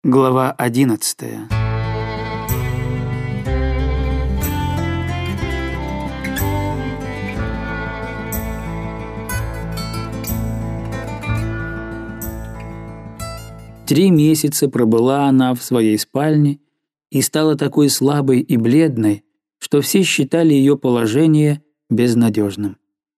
Глава 11. Три месяца пробыла она в своей спальне и стала такой слабой и бледной, что все считали ее положение безнадежным.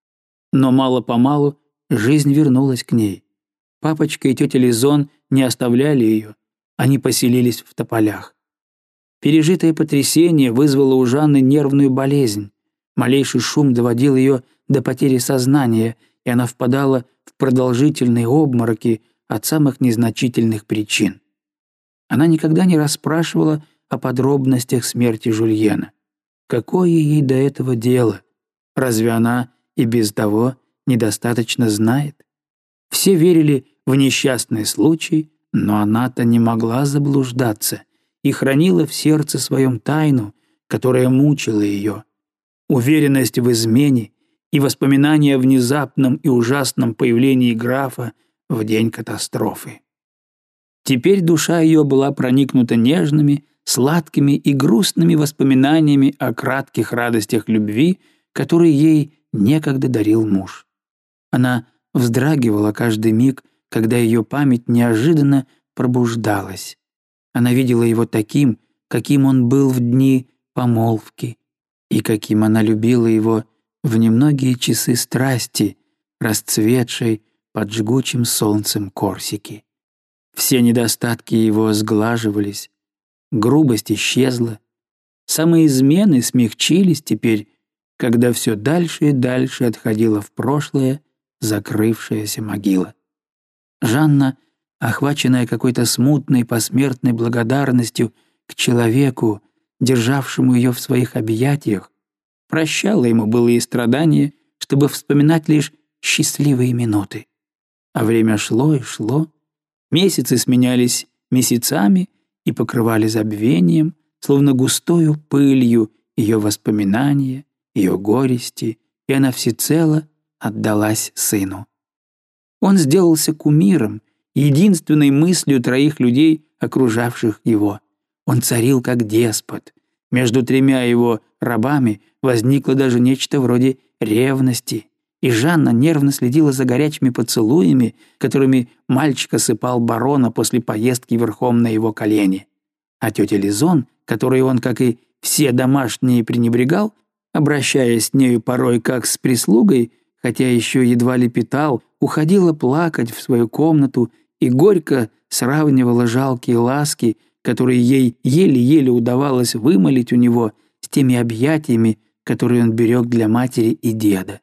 Но мало-помалу жизнь вернулась к ней. Папочка и тетя Лизон не оставляли ее, они поселились в тополях. Пережитое потрясение вызвало у Жанны нервную болезнь. Малейший шум доводил ее до потери сознания, и она впадала в продолжительные обмороки от самых незначительных причин. Она никогда не расспрашивала о подробностях смерти Жульена. Какое ей до этого дело? Разве она и без того недостаточно знает? Все верили в несчастный случай, но она-то не могла заблуждаться и хранила в сердце своем тайну, которая мучила ее. Уверенность в измене и воспоминания о внезапном и ужасном появлении графа в день катастрофы. Теперь душа ее была проникнута нежными, сладкими и грустными воспоминаниями о кратких радостях любви, которые ей некогда дарил муж. Она вздрагивала каждый миг, когда ее память неожиданно пробуждалась. Она видела его таким, каким он был в дни помолвки, и каким она любила его в немногие часы страсти, расцветшей под жгучим солнцем Корсики. Все недостатки его сглаживались, грубость исчезла, самые измены смягчились теперь, когда все дальше и дальше отходила в прошлое закрывшаяся могила. Жанна, охваченная какой-то смутной посмертной благодарностью к человеку, державшему ее в своих объятиях, прощала ему былые страдания, чтобы вспоминать лишь счастливые минуты. А время шло и шло, месяцы сменялись месяцами и покрывали забвением, словно густою пылью, ее воспоминания, ее горести, и она всецело отдалась сыну. Он сделался кумиром, единственной мыслью троих людей, окружавших его. Он царил как деспот. Между тремя его рабами возникло даже нечто вроде ревности, и Жанна нервно следила за горячими поцелуями, которыми мальчик осыпал барона после поездки верхом на его колени. А тетя Лизон, которой он, как и все домашние, пренебрегал, обращаясь с нею порой как с прислугой, хотя еще едва ли питал, уходила плакать в свою комнату и горько сравнивала жалкие ласки, которые ей еле-еле удавалось вымолить у него, с теми объятиями, которые он берег для матери и деда.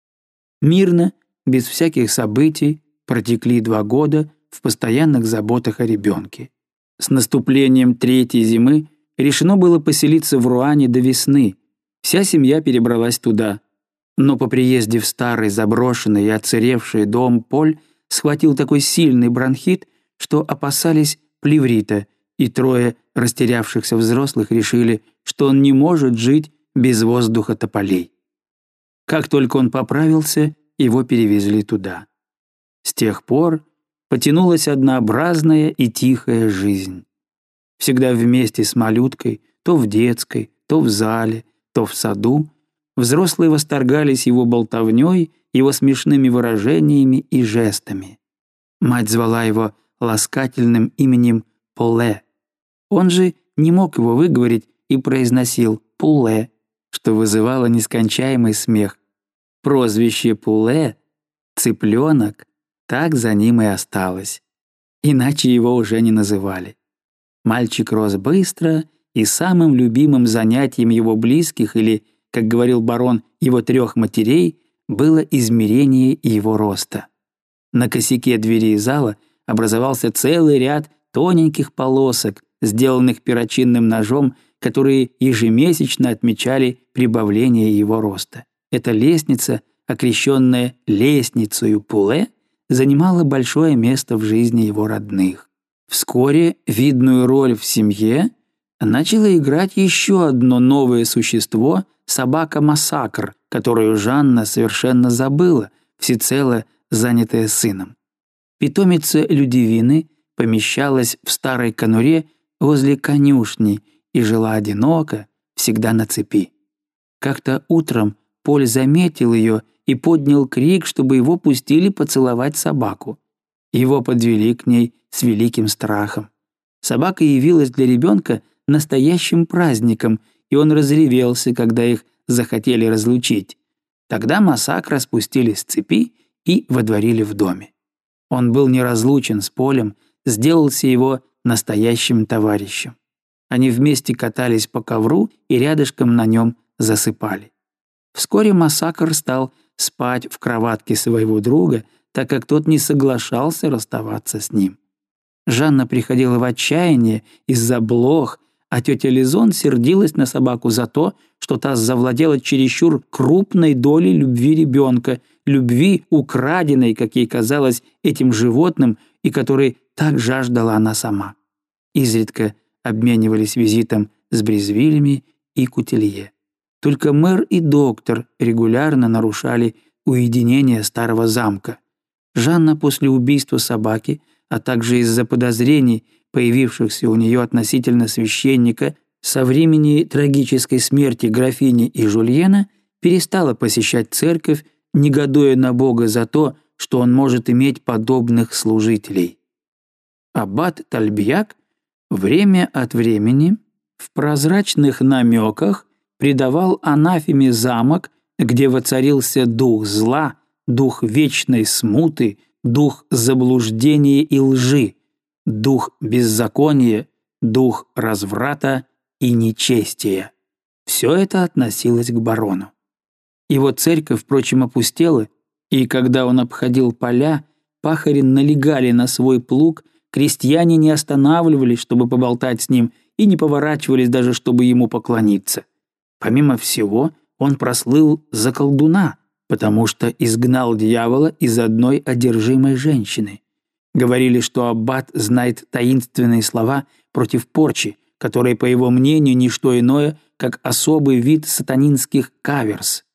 Мирно, без всяких событий, протекли 2 года в постоянных заботах о ребенке. С наступлением третьей зимы решено было поселиться в Руане до весны. Вся семья перебралась туда. Но по приезде в старый, заброшенный и отсыревший дом Поль схватил такой сильный бронхит, что опасались плеврита, и 3 растерявшихся взрослых решили, что он не может жить без воздуха тополей. Как только он поправился, его перевезли туда. С тех пор потянулась однообразная и тихая жизнь. Всегда вместе с малюткой, то в детской, то в зале, то в саду, взрослые восторгались его болтовней, его смешными выражениями и жестами. Мать звала его ласкательным именем Поле. Он же не мог его выговорить и произносил «Пуле», что вызывало нескончаемый смех. Прозвище Пуле «Цыпленок» так за ним и осталось. Иначе его уже не называли. Мальчик рос быстро, и самым любимым занятием его близких, или, как говорил барон, его 3 матерей, было измерение его роста. На косяке двери зала образовался целый ряд тоненьких полосок, сделанных перочинным ножом, которые ежемесячно отмечали прибавление его роста. Эта лестница, окрещенная лестницею Пуле, занимала большое место в жизни его родных. Вскоре видную роль в семье начало играть еще одно новое существо — собака-массакр, которую Жанна совершенно забыла, всецело занятая сыном. Питомица Людивины помещалась в старой конуре возле конюшни и жила одиноко, всегда на цепи. Как-то утром Поль заметил ее и поднял крик, чтобы его пустили поцеловать собаку. Его подвели к ней с великим страхом. Собака явилась для ребенка настоящим праздником, и он разревелся, когда их захотели разлучить. Тогда Массакра спустили с цепи и водворили в доме. Он был неразлучен с Полем, сделался его настоящим товарищем. Они вместе катались по ковру и рядышком на нем засыпали. Вскоре Массакр стал спать в кроватке своего друга, так как тот не соглашался расставаться с ним. Жанна приходила в отчаяние из-за блох, а тетя Лизон сердилась на собаку за то, что та завладела чересчур крупной долей любви ребенка, любви, украденной, как ей казалось, этим животным, и которой так жаждала она сама. Изредка обменивались визитом с Брезвилями и Кутилье. Только мэр и доктор регулярно нарушали уединение старого замка. Жанна после убийства собаки, а также из-за подозрений, появившихся у нее относительно священника, со времени трагической смерти графини и Жульена перестала посещать церковь, негодуя на Бога за то, что он может иметь подобных служителей. Аббат Тальбьяк время от времени в прозрачных намеках предавал анафеме замок, где воцарился дух зла, дух вечной смуты, дух заблуждения и лжи, дух беззакония, дух разврата и нечестия. Все это относилось к барону. Его церковь, впрочем, опустела, и когда он обходил поля, пахари налегали на свой плуг, крестьяне не останавливались, чтобы поболтать с ним, и не поворачивались даже, чтобы ему поклониться. Помимо всего, он прослыл за колдуна, потому что изгнал дьявола из одной одержимой женщины. Говорили, что аббат знает таинственные слова против порчи, которые, по его мнению, не что иное, как особый вид сатанинских каверс.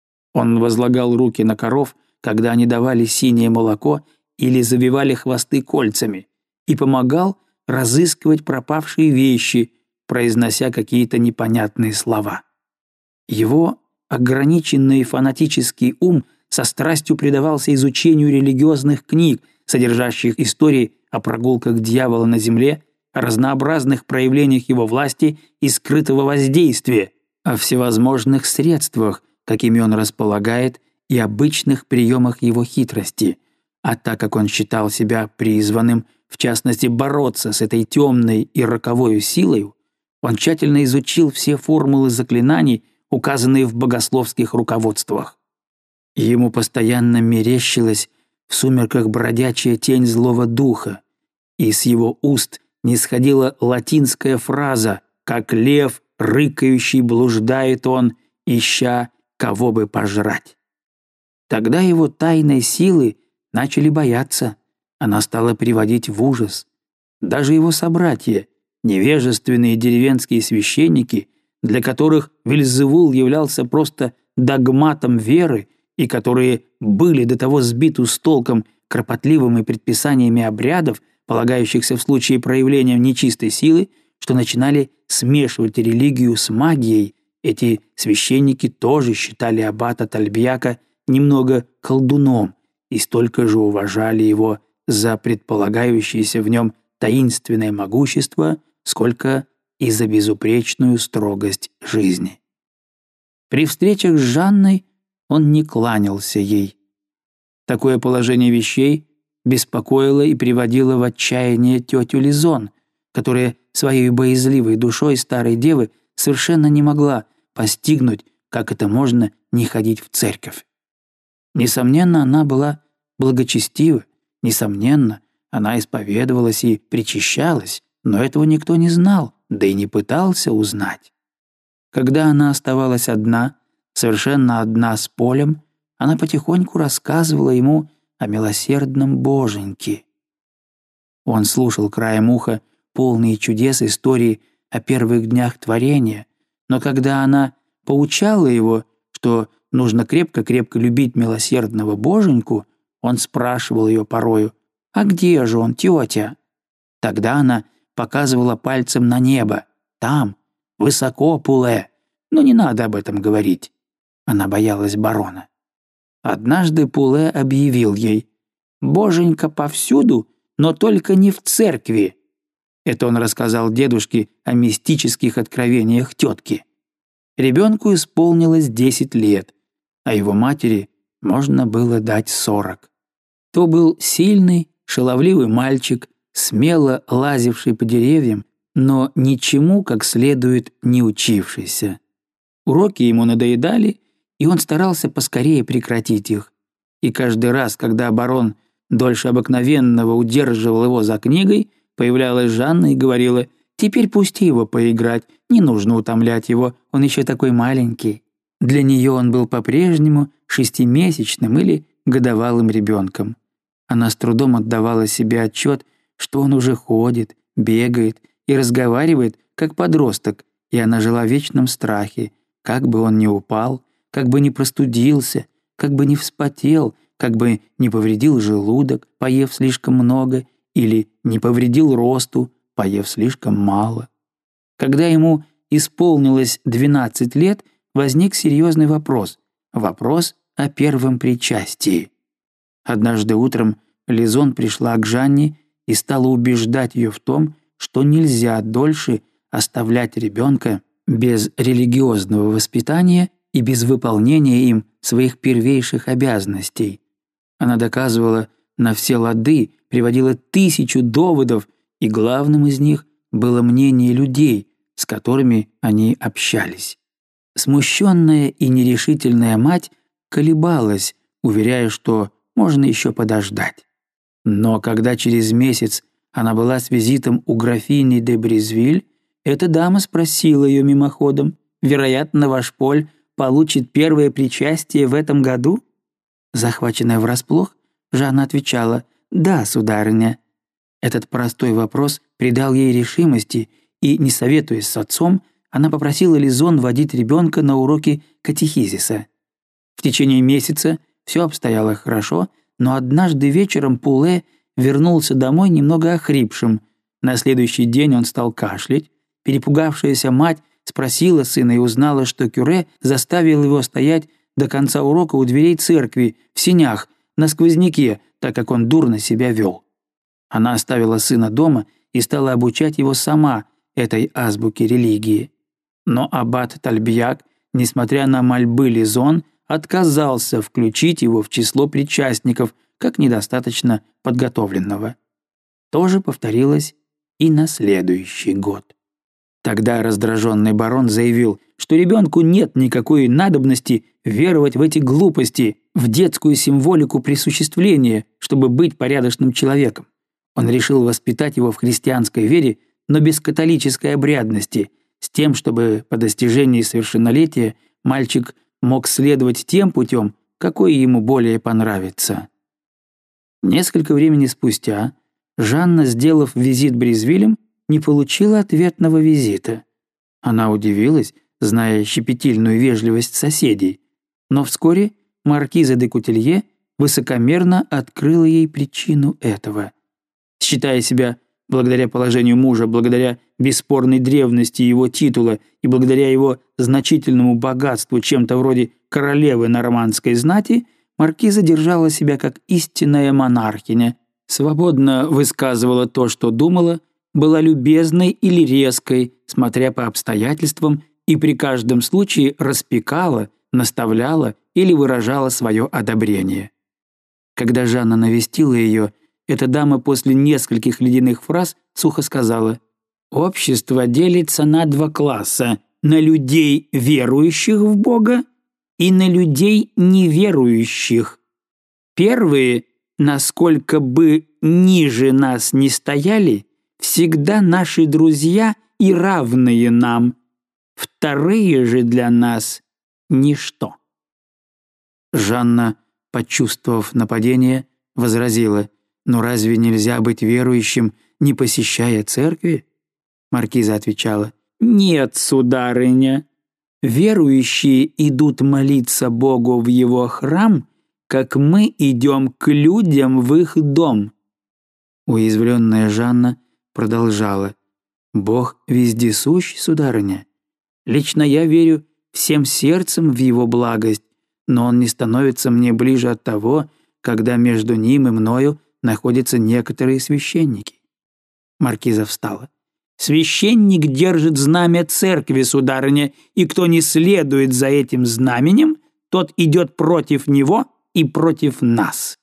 Он возлагал руки на коров, когда они давали синее молоко или завивали хвосты кольцами, и помогал разыскивать пропавшие вещи, произнося какие-то непонятные слова. Его ограниченный фанатический ум со страстью предавался изучению религиозных книг, содержащих истории о прогулках дьявола на земле, о разнообразных проявлениях его власти и скрытого воздействия, о всевозможных средствах, какими он располагает, и обычных приемах его хитрости. А так как он считал себя призванным, в частности, бороться с этой темной и роковой силой, он тщательно изучил все формулы заклинаний, указанные в богословских руководствах. Ему постоянно мерещилась в сумерках бродячая тень злого духа, и с его уст нисходила латинская фраза «как лев, рыкающий, блуждает он, ища, кого бы пожрать». Тогда его тайной силы начали бояться, она стала приводить в ужас. Даже его собратья, невежественные деревенские священники, для которых Вельзевул являлся просто догматом веры и которые были до того сбиты с толком кропотливыми предписаниями обрядов, полагающихся в случае проявления нечистой силы, что начинали смешивать религию с магией, эти священники тоже считали аббата Тальбьяка немного колдуном и столько же уважали его за предполагающееся в нем таинственное могущество, сколько и за безупречную строгость жизни. При встречах с Жанной он не кланялся ей. Такое положение вещей беспокоило и приводило в отчаяние тетю Лизон, которая своей боязливой душой старой девы совершенно не могла постигнуть, как это можно не ходить в церковь. Несомненно, она была благочестива, несомненно, она исповедовалась и причащалась, но этого никто не знал, да и не пытался узнать. Когда она оставалась одна, совершенно одна с Полем, она потихоньку рассказывала ему о милосердном Боженьке. Он слушал краем уха полные чудес истории о первых днях творения, но когда она поучала его, что нужно крепко-крепко любить милосердного Боженьку, он спрашивал ее порою: «А где же он, тетя?» Тогда она показывала пальцем на небо. Там, высоко, Пуле. Но не надо об этом говорить. Она боялась барона. Однажды Пуле объявил ей: «Боженька повсюду, но только не в церкви». Это он рассказал дедушке о мистических откровениях тетки. Ребенку исполнилось 10 лет, а его матери можно было дать 40. То был сильный, шаловливый мальчик, смело лазивший по деревьям, но ничему как следует не учившийся. Уроки ему надоедали, и он старался поскорее прекратить их. И каждый раз, когда барон дольше обыкновенного удерживал его за книгой, появлялась Жанна и говорила: «Теперь пусти его поиграть, не нужно утомлять его, он еще такой маленький». Для нее он был по-прежнему 6-месячным или годовалым ребенком. Она с трудом отдавала себе отчет, что он уже ходит, бегает и разговаривает, как подросток, и она жила в вечном страхе, как бы он ни упал, как бы ни простудился, как бы ни вспотел, как бы не повредил желудок, поев слишком много, или не повредил росту, поев слишком мало. Когда ему исполнилось 12 лет, возник серьезный вопрос о первом причастии. Однажды утром Лизон пришла к Жанне и стала убеждать ее в том, что нельзя дольше оставлять ребенка без религиозного воспитания и без выполнения им своих первейших обязанностей. Она доказывала на все лады, приводила 1000 доводов, и главным из них было мнение людей, с которыми они общались. Смущенная и нерешительная мать колебалась, уверяя, что можно еще подождать. Но когда через месяц она была с визитом у графини де Брезвиль, эта дама спросила ее мимоходом: «Вероятно, ваш Поль получит первое причастие в этом году?» Захваченная врасплох, Жанна отвечала: «Да, сударыня». Этот простой вопрос придал ей решимости, и, не советуясь с отцом, она попросила Лизон водить ребенка на уроки катехизиса. В течение месяца все обстояло хорошо, но однажды вечером Пуле вернулся домой немного охрипшим. На следующий день он стал кашлять. Перепугавшаяся мать спросила сына и узнала, что кюре заставил его стоять до конца урока у дверей церкви, в сенях, на сквозняке, так как он дурно себя вел. Она оставила сына дома и стала обучать его сама этой азбуке религии. Но аббат Тальбьяк, несмотря на мольбы Лизон, отказался включить его в число причастников как недостаточно подготовленного. То же повторилось и на следующий год. Тогда раздраженный барон заявил, что ребенку нет никакой надобности веровать в эти глупости, в детскую символику присуществления, чтобы быть порядочным человеком. Он решил воспитать его в христианской вере, но без католической обрядности, с тем, чтобы по достижении совершеннолетия мальчик мог следовать тем путем, какой ему более понравится. Несколько времени спустя Жанна, сделав визит Брезвилям, не получила ответного визита. Она удивилась, зная щепетильную вежливость соседей, но вскоре маркиза де Кутилье высокомерно открыла ей причину этого. Считая себя, благодаря положению мужа, благодаря бесспорной древности его титула и благодаря его значительному богатству чем-то вроде королевы нормандской знати, маркиза держала себя как истинная монархиня, свободно высказывала то, что думала, была любезной или резкой, смотря по обстоятельствам, и при каждом случае распекала, наставляла или выражала свое одобрение. Когда Жанна навестила ее, эта дама после нескольких ледяных фраз сухо сказала: «Общество делится на 2 класса – на людей, верующих в Бога, и на людей, неверующих. Первые, насколько бы ниже нас ни стояли, всегда наши друзья и равные нам. Вторые же для нас – ничто». Жанна, почувствовав нападение, возразила: «Но разве нельзя быть верующим, не посещая церкви?» Маркиза отвечала: «Нет, сударыня, верующие идут молиться Богу в его храм, как мы идем к людям в их дом». Уязвленная Жанна продолжала: «Бог вездесущ, сударыня. Лично я верю всем сердцем в его благость, но он не становится мне ближе от того, когда между ним и мною находятся некоторые священники». Маркиза встала. «Священник держит знамя церкви, сударыня, и кто не следует за этим знаменем, тот идет против него и против нас».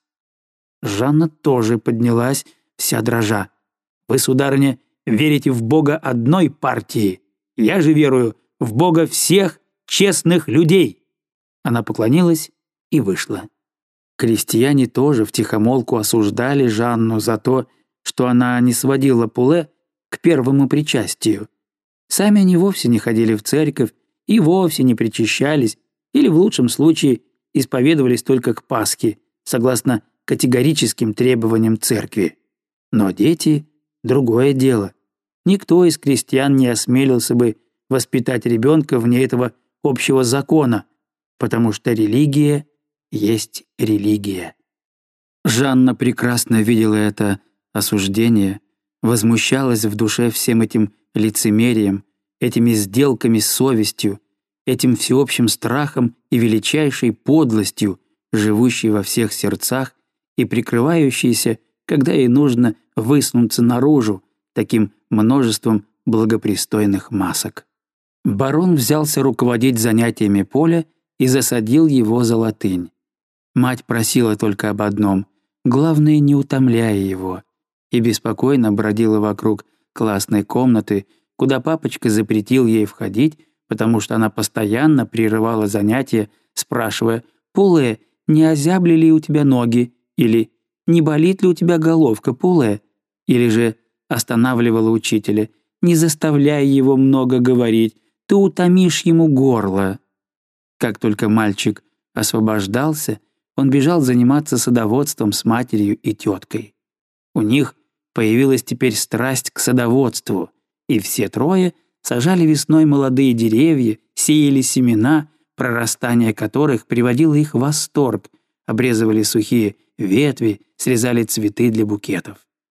Жанна тоже поднялась, вся дрожа. «Вы, сударыня, верите в Бога одной партии. Я же верую в Бога всех честных людей». Она поклонилась и вышла. Крестьяне тоже втихомолку осуждали Жанну за то, что она не сводила Пуле к первому причастию. Сами они вовсе не ходили в церковь и вовсе не причащались, или в лучшем случае исповедовались только к Пасхе, согласно категорическим требованиям церкви. Но дети — другое дело. Никто из крестьян не осмелился бы воспитать ребенка вне этого общего закона, потому что религия есть религия. Жанна прекрасно видела это осуждение, возмущалась в душе всем этим лицемерием, этими сделками с совестью, этим всеобщим страхом и величайшей подлостью, живущей во всех сердцах и прикрывающейся, когда ей нужно высунуться наружу, таким множеством благопристойных масок. Барон взялся руководить занятиями Поля и засадил его за латынь. Мать просила только об одном — главное, не утомляя его, и беспокойно бродила вокруг классной комнаты, куда папочка запретил ей входить, потому что она постоянно прерывала занятия, спрашивая: «Пуле, не озябли ли у тебя ноги?» или «Не болит ли у тебя головка, Пуле?» или же останавливала учителя: «Не заставляй его много говорить, ты утомишь ему горло». Как только мальчик освобождался, он бежал заниматься садоводством с матерью и теткой. У них появилась теперь страсть к садоводству, и все трое сажали весной молодые деревья, сеяли семена, прорастание которых приводило их в восторг, обрезывали сухие ветви, срезали цветы для букетов.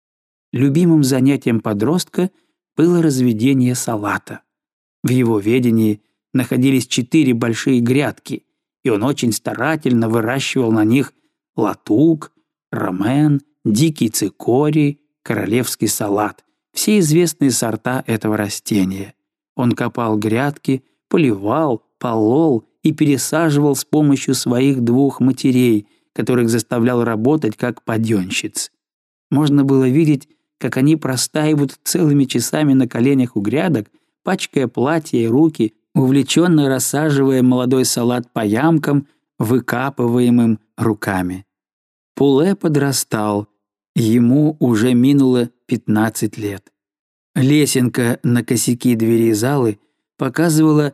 Любимым занятием подростка было разведение салата. В его ведении находились 4 большие грядки, и он очень старательно выращивал на них латук, ромен, дикий цикорий, королевский салат, все известные сорта этого растения. Он копал грядки, поливал, полол и пересаживал с помощью своих 2 матерей, которых заставлял работать как подъемщиц. Можно было видеть, как они простаивают целыми часами на коленях у грядок, пачкая платья и руки, увлеченно рассаживая молодой салат по ямкам, выкапываемым руками. Пуле подрастал, ему уже минуло 15 лет. Лесенка на косяки двери залы показывала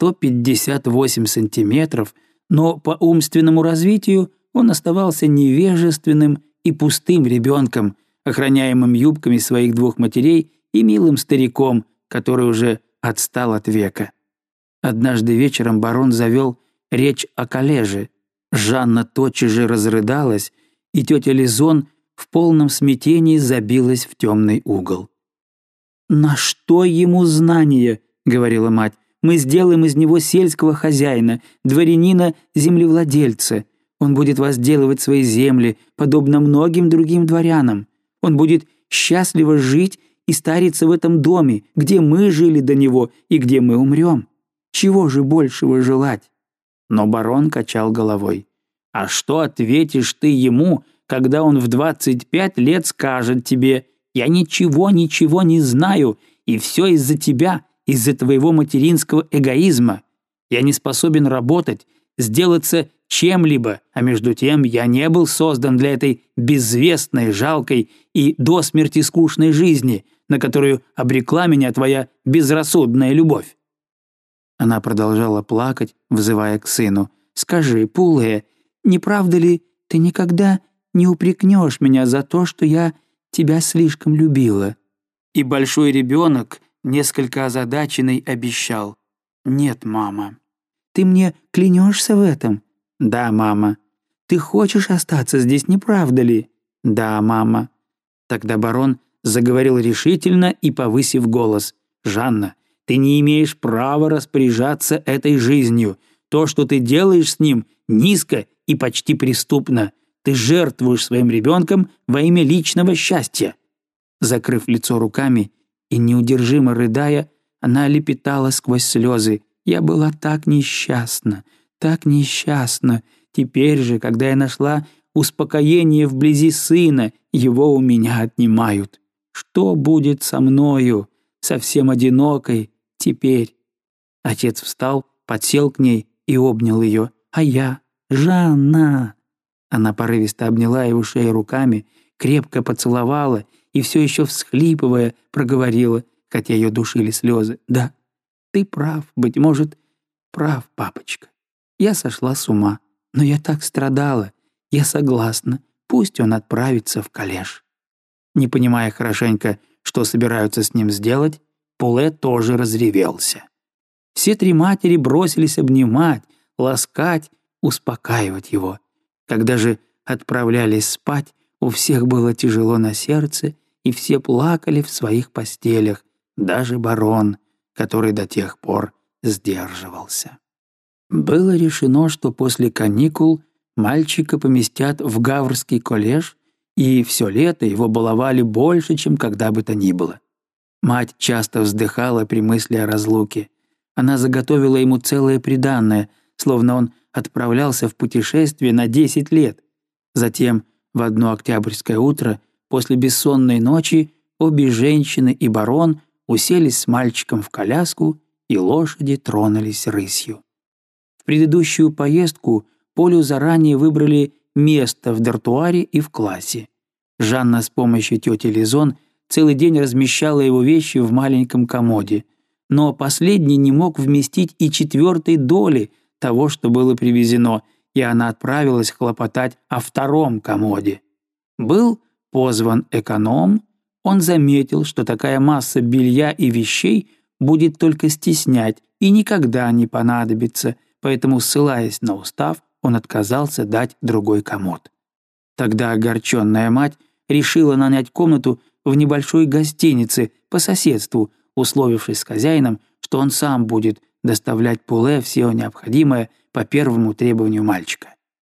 158 сантиметров, но по умственному развитию он оставался невежественным и пустым ребенком, охраняемым юбками своих 2 матерей и милым стариком, который уже отстал от века. Однажды вечером барон завел речь о коллеже. Жанна тотчас же разрыдалась, и тетя Лизон в полном смятении забилась в темный угол. «На что ему знания?» — говорила мать. «Мы сделаем из него сельского хозяина, дворянина-землевладельца. Он будет возделывать свои земли, подобно многим другим дворянам. Он будет счастливо жить и стариться в этом доме, где мы жили до него и где мы умрем. Чего же большего желать?» Но барон качал головой. «А что ответишь ты ему, когда он в 25 лет скажет тебе: я ничего не знаю, и все из-за тебя, из-за твоего материнского эгоизма. Я не способен работать, сделаться чем-либо, а между тем я не был создан для этой безвестной, жалкой и до смерти скучной жизни, на которую обрекла меня твоя безрассудная любовь». Она продолжала плакать, взывая к сыну. «Скажи, Пуле, не правда ли ты никогда не упрекнешь меня за то, что я тебя слишком любила?» И большой ребенок, несколько озадаченный, обещал: «Нет, мама». «Ты мне клянешься в этом?» «Да, мама». «Ты хочешь остаться здесь, не правда ли?» «Да, мама». Тогда барон заговорил решительно и повысив голос. «Жанна, ты не имеешь права распоряжаться этой жизнью. То, что ты делаешь с ним, низко и почти преступно. Ты жертвуешь своим ребенком во имя личного счастья». Закрыв лицо руками и неудержимо рыдая, она лепетала сквозь слезы. «Я была так несчастна, так несчастна. Теперь же, когда я нашла успокоение вблизи сына, его у меня отнимают. Что будет со мною, совсем одинокой, теперь?» Отец встал, подсел к ней и обнял ее. «А я? Жанна!» Она порывисто обняла его шею руками, крепко поцеловала и все еще всхлипывая проговорила, хотя ее душили слезы. «Да, ты прав, быть может, прав, папочка. Я сошла с ума, но я так страдала. Я согласна, пусть он отправится в коллеж». Не понимая хорошенько, что собираются с ним сделать, Пуле тоже разревелся. Все три матери бросились обнимать, ласкать, успокаивать его. Когда же отправлялись спать, у всех было тяжело на сердце, и все плакали в своих постелях, даже барон, который до тех пор сдерживался. Было решено, что после каникул мальчика поместят в Гаврский коллеж, и все лето его баловали больше, чем когда бы то ни было. Мать часто вздыхала при мысли о разлуке. Она заготовила ему целое приданное, словно он отправлялся в путешествие на 10 лет. Затем, в одно октябрьское утро, после бессонной ночи, обе женщины и барон уселись с мальчиком в коляску, и лошади тронулись рысью. В предыдущую поездку Полю заранее выбрали место в дартуаре и в классе. Жанна с помощью тети Лизон целый день размещала его вещи в маленьком комоде, но последний не мог вместить и 1/4 доли того, что было привезено, и она отправилась хлопотать о 2-м комоде. Был позван эконом, он заметил, что такая масса белья и вещей будет только стеснять и никогда не понадобится, поэтому, ссылаясь на устав, он отказался дать другой комод. Тогда огорченная мать решила нанять комнату в небольшой гостинице по соседству, условившись с хозяином, что он сам будет доставлять Пуле все необходимое по первому требованию мальчика.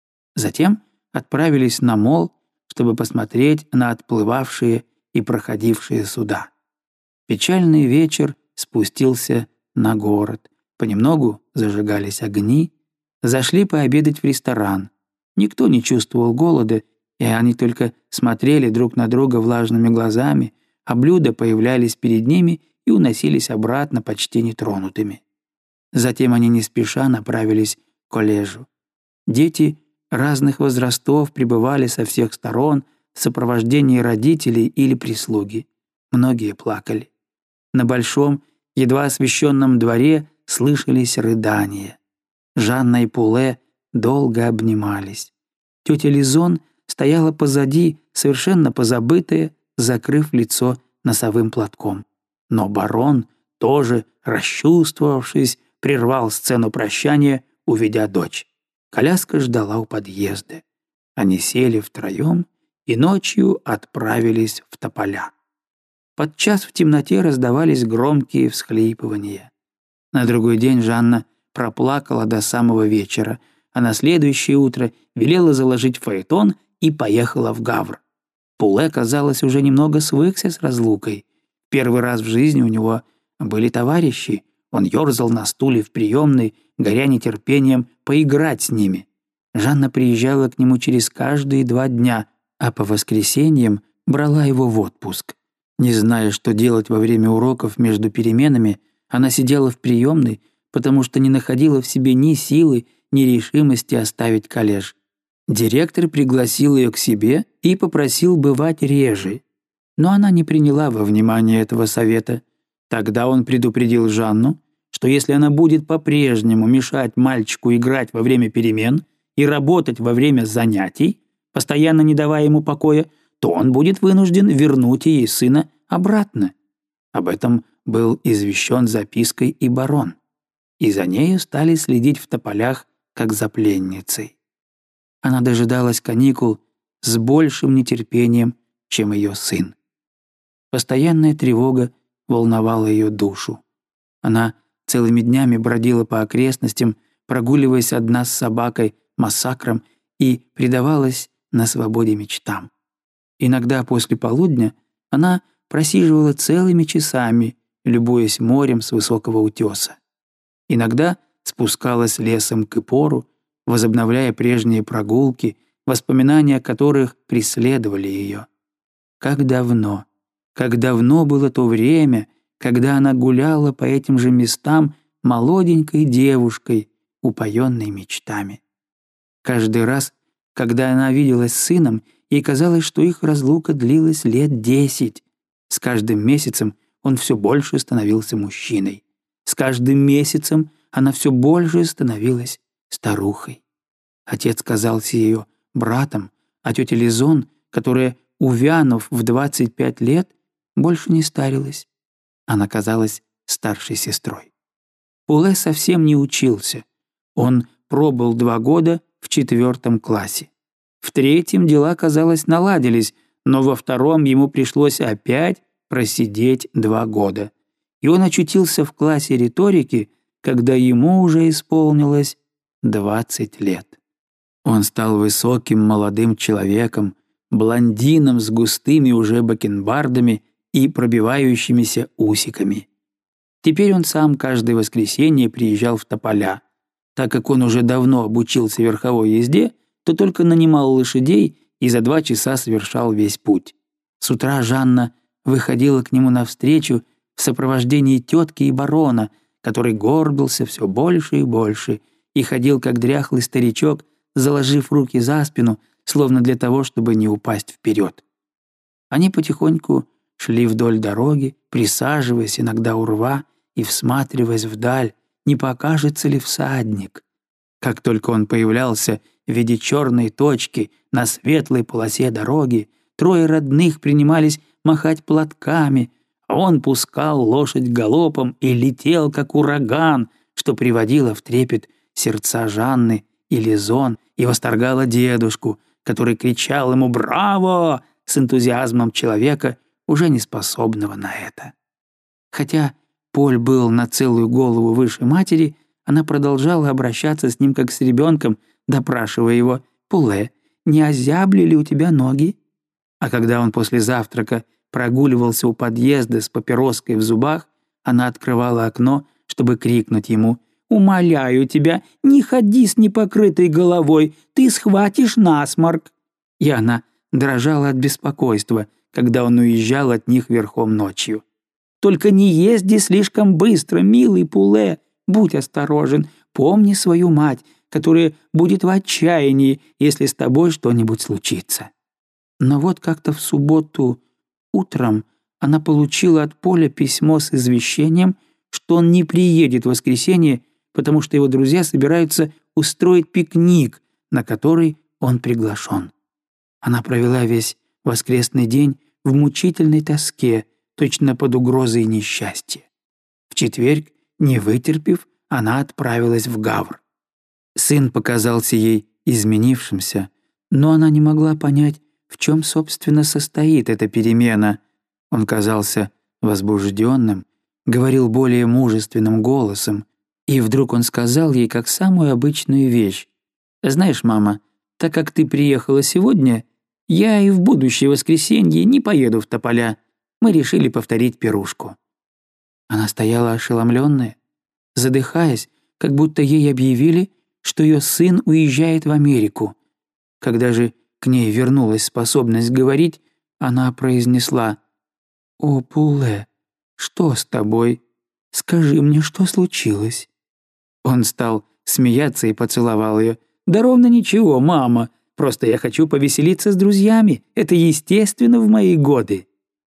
Затем отправились на мол, чтобы посмотреть на отплывавшие и проходившие суда. Печальный вечер спустился на город. Понемногу зажигались огни, зашли пообедать в ресторан. Никто не чувствовал голода, и они только смотрели друг на друга влажными глазами, а блюда появлялись перед ними и уносились обратно почти нетронутыми. Затем они не спеша направились к коллежу. Дети разных возрастов прибывали со всех сторон в сопровождении родителей или прислуги. Многие плакали. На большом, едва освещенном дворе слышались рыдания. Жанна и Пуле долго обнимались. Тетя Лизон стояла позади, совершенно позабытая, закрыв лицо носовым платком. Но барон, тоже расчувствовавшись, прервал сцену прощания, уведя дочь. Коляска ждала у подъезда. Они сели втроем и ночью отправились в тополя. Подчас в темноте раздавались громкие всхлипывания. На другой день Жанна проплакала до самого вечера, а на следующее утро велела заложить фаэтон и поехала в Гавр. Пуле, казалось, уже немного свыкся с разлукой. Первый раз в жизни у него были товарищи. Он ерзал на стуле в приемной, горя нетерпением поиграть с ними. Жанна приезжала к нему через каждые 2 дня, а по воскресеньям брала его в отпуск. Не зная, что делать во время уроков между переменами, она сидела в приемной, потому что не находила в себе ни силы, ни решимости оставить коллеж. Директор пригласил ее к себе и попросил бывать реже. Но она не приняла во внимание этого совета. Тогда он предупредил Жанну, что если она будет по-прежнему мешать мальчику играть во время перемен и работать во время занятий, постоянно не давая ему покоя, то он будет вынужден вернуть ей сына обратно. Об этом был извещен запиской и барон. И за нею стали следить в тополях, как за пленницей. Она дожидалась каникул с большим нетерпением, чем ее сын. Постоянная тревога волновала ее душу. Она целыми днями бродила по окрестностям, прогуливаясь одна с собакой Массакром, и предавалась на свободе мечтам. Иногда после полудня она просиживала целыми часами, любуясь морем с высокого утеса. Иногда спускалась лесом к Ипору, возобновляя прежние прогулки, воспоминания о которых преследовали ее. Как давно было то время, когда она гуляла по этим же местам молоденькой девушкой, упоенной мечтами. Каждый раз, когда она виделась с сыном, ей казалось, что их разлука длилась лет 10. С каждым месяцем он все больше становился мужчиной. С каждым месяцем она все больше становилась старухой. Отец казался ее братом, а тетя Лизон, которая, увянув в 25 лет, больше не старилась. Она казалась старшей сестрой. Пуле совсем не учился. Он пробыл 2 года в 4 классе. В 3 дела, казалось, наладились, но во 2 ему пришлось опять просидеть 2 года. И он очутился в классе риторики, когда ему уже исполнилось 20 лет. Он стал высоким молодым человеком, блондином с густыми уже бакенбардами и пробивающимися усиками. Теперь он сам каждое воскресенье приезжал в Тополя. Так как он уже давно обучился верховой езде, то только нанимал лошадей и за 2 часа совершал весь путь. С утра Жанна выходила к нему навстречу в сопровождении тетки и барона, который горбился все больше и больше и ходил как дряхлый старичок, заложив руки за спину, словно для того, чтобы не упасть вперед. Они потихоньку шли вдоль дороги, присаживаясь иногда у рва и всматриваясь вдаль, не покажется ли всадник. Как только он появлялся в виде черной точки на светлой полосе дороги, 3 родных принимались махать платками, а он пускал лошадь галопом и летел, как ураган, что приводило в трепет сердца Жанны и Лизон и восторгало дедушку, который кричал ему «Браво!» с энтузиазмом человека, уже не способного на это. Хотя Поль был на целую голову выше матери, она продолжала обращаться с ним как с ребенком, допрашивая его: «Пуле, не озябли ли у тебя ноги?» А когда он после завтрака прогуливался у подъезда с папироской в зубах, она открывала окно, чтобы крикнуть ему: «Умоляю тебя, не ходи с непокрытой головой, ты схватишь насморк!» И она дрожала от беспокойства, когда он уезжал от них верхом ночью. «Только не езди слишком быстро, милый Пуле, будь осторожен, помни свою мать, которая будет в отчаянии, если с тобой что-нибудь случится». Но вот как-то в субботу утром она получила от Поля письмо с извещением, что он не приедет в воскресенье, потому что его друзья собираются устроить пикник, на который он приглашен. Она провела весь воскресный день в мучительной тоске, точно под угрозой несчастья. В четверг, не вытерпев, она отправилась в Гавр. Сын показался ей изменившимся, но она не могла понять, в чем, собственно, состоит эта перемена. Он казался возбужденным, говорил более мужественным голосом, и вдруг он сказал ей как самую обычную вещь: «Знаешь, мама, так как ты приехала сегодня, я и в будущее воскресенье не поеду в Тополя. Мы решили повторить пирушку». Она стояла ошеломленная, задыхаясь, как будто ей объявили, что ее сын уезжает в Америку. Когда же к ней вернулась способность говорить, она произнесла: «О, Пуле, что с тобой? Скажи мне, что случилось?» Он стал смеяться и поцеловал ее. «Да ровно ничего, мама, просто я хочу повеселиться с друзьями, это естественно в мои годы».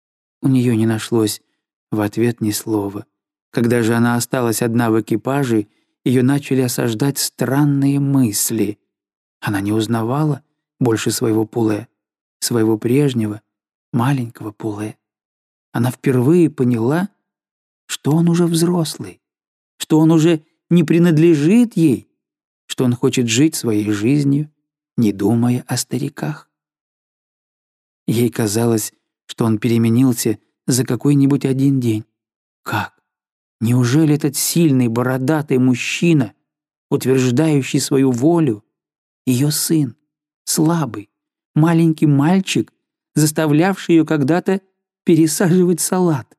У нее не нашлось в ответ ни слова. Когда же она осталась одна в экипаже, ее начали осаждать странные мысли. Она не узнавала больше своего Пуле, своего прежнего маленького Пуле. Она впервые поняла, что он уже взрослый, что он уже не принадлежит ей, что он хочет жить своей жизнью, не думая о стариках. Ей казалось, что он переменился за какой-нибудь один день. Как? Неужели этот сильный бородатый мужчина, утверждающий свою волю, ее сын, слабый, маленький мальчик, заставлявший ее когда-то пересаживать салат?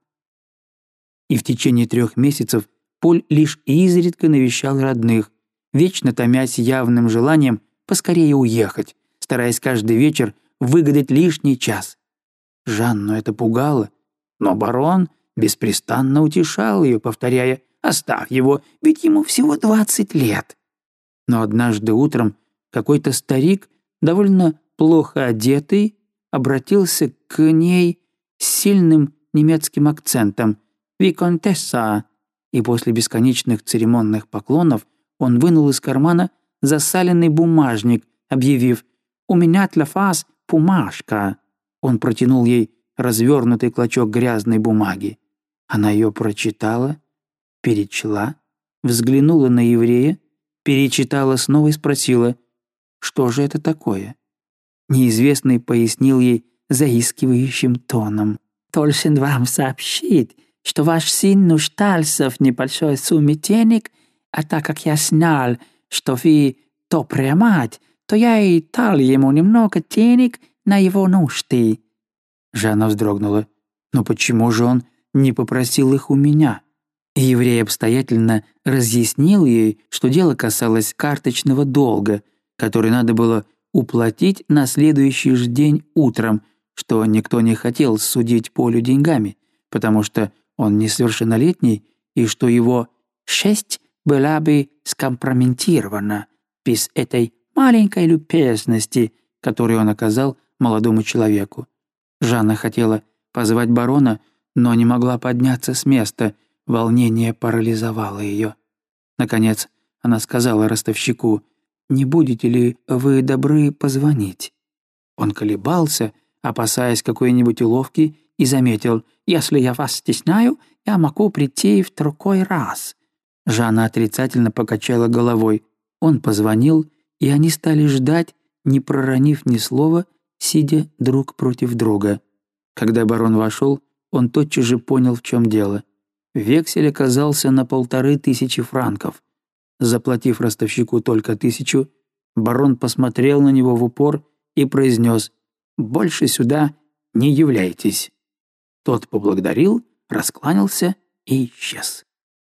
И в течение 3 месяцев Поль лишь изредка навещал родных, вечно томясь явным желанием поскорее уехать, стараясь каждый вечер выгадать лишний час. Жанну это пугало, но барон беспрестанно утешал ее, повторяя: «Оставь его, ведь ему всего 20 лет». Но однажды утром какой-то старик, довольно плохо одетый, обратился к ней с сильным немецким акцентом: «Виконтесса», и после бесконечных церемонных поклонов он вынул из кармана засаленный бумажник, объявив: «У меня для вас бумажка». Он протянул ей развернутый клочок грязной бумаги. Она ее прочитала, перечла, взглянула на еврея, перечитала снова и спросила: «Что же это такое?» Неизвестный пояснил ей заискивающим тоном: «Должен вам сообщить, что ваш сын нуждался в небольшой сумме денег, а так как я знал, что вы добрая мать, то я и дал ему немного денег на его нужды». Жанна вздрогнула. «Но почему же он не попросил их у меня?» И еврей обстоятельно разъяснил ей, что дело касалось карточного долга, который надо было уплатить на следующий же день утром, что никто не хотел судить Полю деньгами, потому что он несовершеннолетний и что его честь была бы скомпрометирована без этой маленькой любезности, которую он оказал молодому человеку. Жанна хотела позвать барона, но не могла подняться с места, волнение парализовало ее. Наконец она сказала ростовщику: «Не будете ли вы добры позвонить?» Он колебался, опасаясь какой-нибудь уловки, и заметил: «Если я вас стесняю, я могу прийти в другой раз». Жанна отрицательно покачала головой. Он позвонил, и они стали ждать, не проронив ни слова, сидя друг против друга. Когда барон вошел, он тотчас же понял, в чем дело. Вексель оказался на 1500 франков. Заплатив ростовщику только 1000, барон посмотрел на него в упор и произнес: «Больше сюда не являйтесь». Тот поблагодарил, раскланялся и исчез.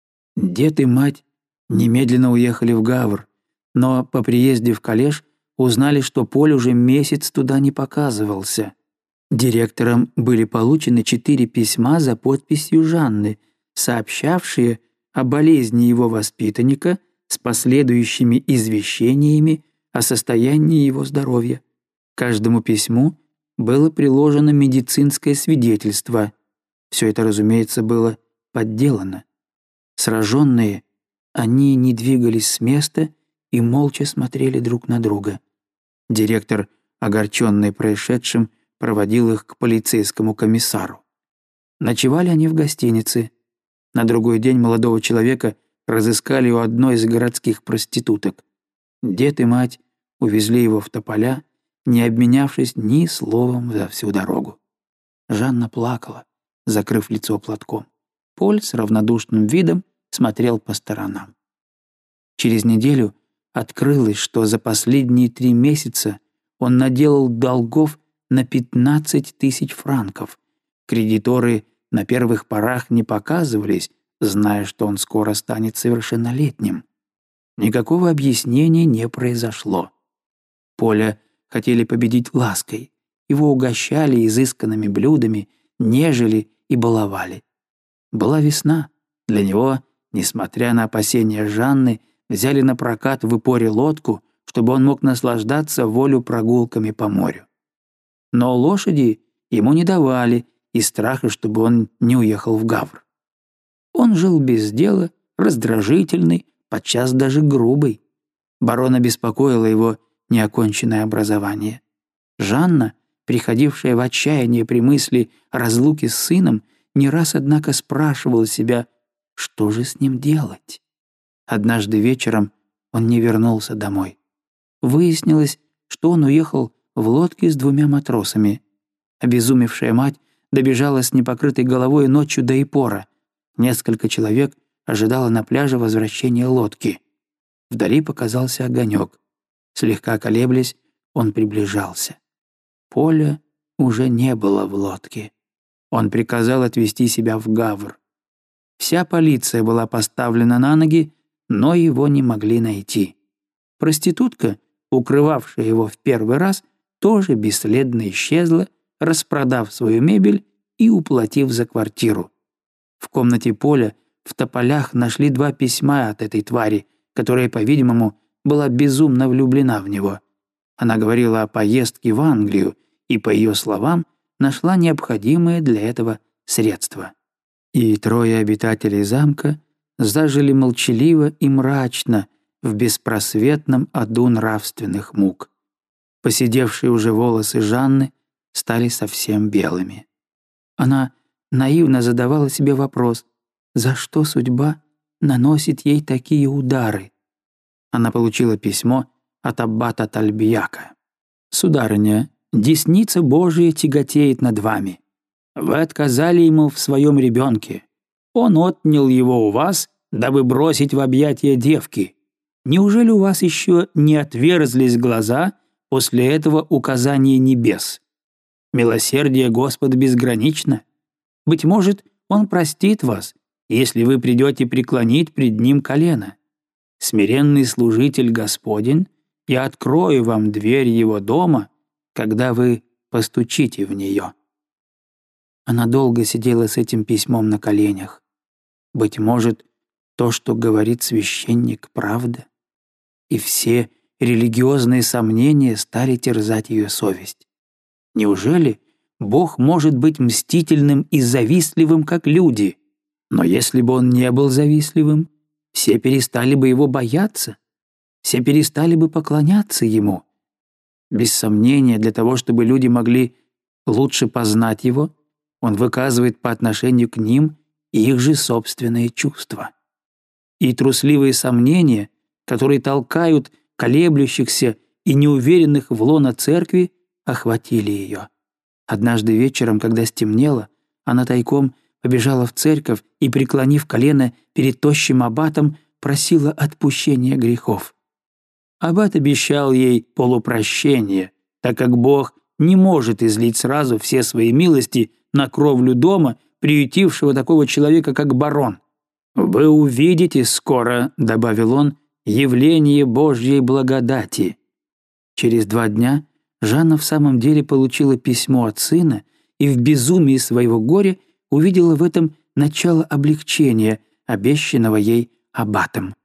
Дед и мать немедленно уехали в Гавр, но по приезде в коллеж узнали, что Поль уже месяц туда не показывался. Директором были получены 4 письма за подписью Жанны, сообщавшие о болезни его воспитанника с последующими извещениями о состоянии его здоровья. К каждому письму было приложено медицинское свидетельство. Все это, разумеется, было подделано. Сраженные, они не двигались с места и молча смотрели друг на друга. Директор, огорченный происшедшим, проводил их к полицейскому комиссару. Ночевали они в гостинице. На другой день молодого человека разыскали у одной из городских проституток. Дед и мать увезли его в тополя, не обменявшись ни словом за всю дорогу. Жанна плакала, закрыв лицо платком. Поль с равнодушным видом смотрел по сторонам. Через неделю открылось, что за последние 3 месяца он наделал долгов на 15 000 франков. Кредиторы на первых порах не показывались, зная, что он скоро станет совершеннолетним. Никакого объяснения не произошло. Поля хотели победить лаской. Его угощали изысканными блюдами, нежели и баловали. Была весна. Для него, несмотря на опасения Жанны, взяли на прокат в Ипоре лодку, чтобы он мог наслаждаться волю прогулками по морю. Но лошади ему не давали из страха, чтобы он не уехал в Гавр. Он жил без дела, раздражительный, подчас даже грубый. Барона беспокоило его неоконченное образование. Жанна, приходившая в отчаяние при мысли о разлуке с сыном, не раз, однако, спрашивала себя, что же с ним делать. Однажды вечером он не вернулся домой. Выяснилось, что он уехал в лодке с 2 матросами. Обезумевшая мать добежала с непокрытой головой ночью до Иппора. Несколько человек ожидало на пляже возвращения лодки. Вдали показался огонек. Слегка колеблясь, он приближался. Поля уже не было в лодке. Он приказал отвезти себя в Гавр. Вся полиция была поставлена на ноги, но его не могли найти. Проститутка, укрывавшая его в первый раз, тоже бесследно исчезла, распродав свою мебель и уплатив за квартиру. В комнате Поля в тополях нашли 2 письма от этой твари, которая, по-видимому, была безумно влюблена в него. Она говорила о поездке в Англию и, по ее словам, нашла необходимое для этого средство. И 3 обитателей замка зажили молчаливо и мрачно в беспросветном аду нравственных мук. Поседевшие уже волосы Жанны стали совсем белыми. Она наивно задавала себе вопрос, за что судьба наносит ей такие удары. Она получила письмо от аббата Тальбияка. «Сударыня, десница Божия тяготеет над вами. Вы отказали ему в своем ребенке. Он отнял его у вас, дабы бросить в объятия девки. Неужели у вас еще не отверзлись глаза после этого указания небес? Милосердие Господа безгранично. Быть может, Он простит вас, если вы придете преклонить пред Ним колено. Смиренный служитель Господень, я открою вам дверь Его дома, когда вы постучите в нее». Она долго сидела с этим письмом на коленях. Быть может, то, что говорит священник, правда? И все религиозные сомнения стали терзать ее совесть. Неужели Бог может быть мстительным и завистливым, как люди? Но если бы Он не был завистливым, все перестали бы Его бояться, все перестали бы поклоняться Ему. Без сомнения, для того, чтобы люди могли лучше познать Его, Он выказывает по отношению к ним их же собственные чувства. И трусливые сомнения, которые толкают колеблющихся и неуверенных в лоно церкви, охватили ее. Однажды вечером, когда стемнело, она тайком побежала в церковь и, преклонив колено перед тощим аббатом, просила отпущения грехов. Аббат обещал ей полупрощение, так как Бог не может излить сразу все свои милости на кровлю дома, приютившего такого человека, как барон. «Вы увидите скоро», — добавил он, — «явление Божьей благодати». Через 2 дня Жанна в самом деле получила письмо от сына и в безумии своего горя увидела в этом начало облегчения, обещанного ей аббатом.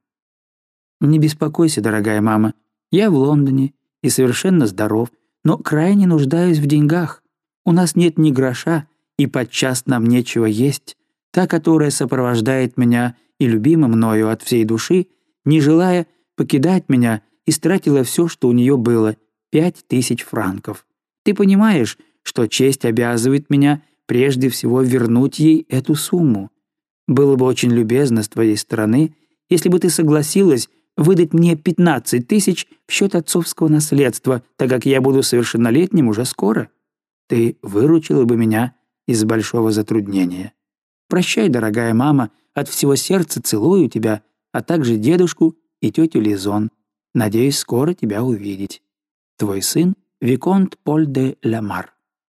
«Не беспокойся, дорогая мама, я в Лондоне и совершенно здоров, но крайне нуждаюсь в деньгах. У нас нет ни гроша, и подчас нам нечего есть. Та, которая сопровождает меня и любима мною от всей души, не желая покидать меня, истратила все, что у нее было, 5000 франков. Ты понимаешь, что честь обязывает меня прежде всего вернуть ей эту сумму. Было бы очень любезно с твоей стороны, если бы ты согласилась выдать мне 15 000 в счет отцовского наследства, так как я буду совершеннолетним уже скоро. Ты выручила бы меня из большого затруднения. Прощай, дорогая мама, от всего сердца целую тебя, а также дедушку и тетю Лизон. Надеюсь скоро тебя увидеть. Твой сын Виконт Поль де Ламар».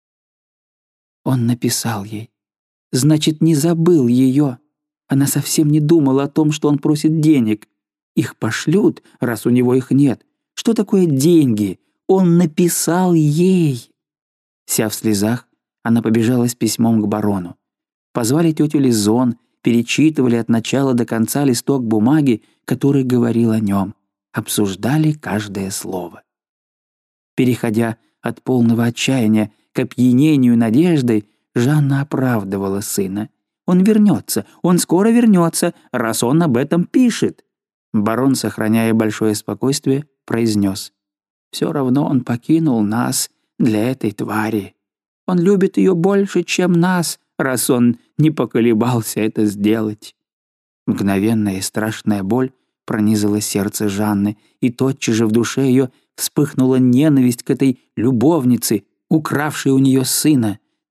Он написал ей. Значит, не забыл ее. Она совсем не думала о том, что он просит денег. Их пошлют, раз у него их нет. Что такое деньги? Он написал ей. Вся в слезах, она побежала с письмом к барону. Позвали тетю Лизон, перечитывали от начала до конца листок бумаги, который говорил о нем. Обсуждали каждое слово. Переходя от полного отчаяния к опьянению надеждой, Жанна оправдывала сына. «Он вернется, он скоро вернется, раз он об этом пишет». Барон, сохраняя большое спокойствие, произнес: «Все равно он покинул нас для этой твари. Он любит ее больше, чем нас, раз он не поколебался это сделать». Мгновенная и страшная боль пронизала сердце Жанны, и тотчас же в душе ее вспыхнула ненависть к этой любовнице, укравшей у нее сына.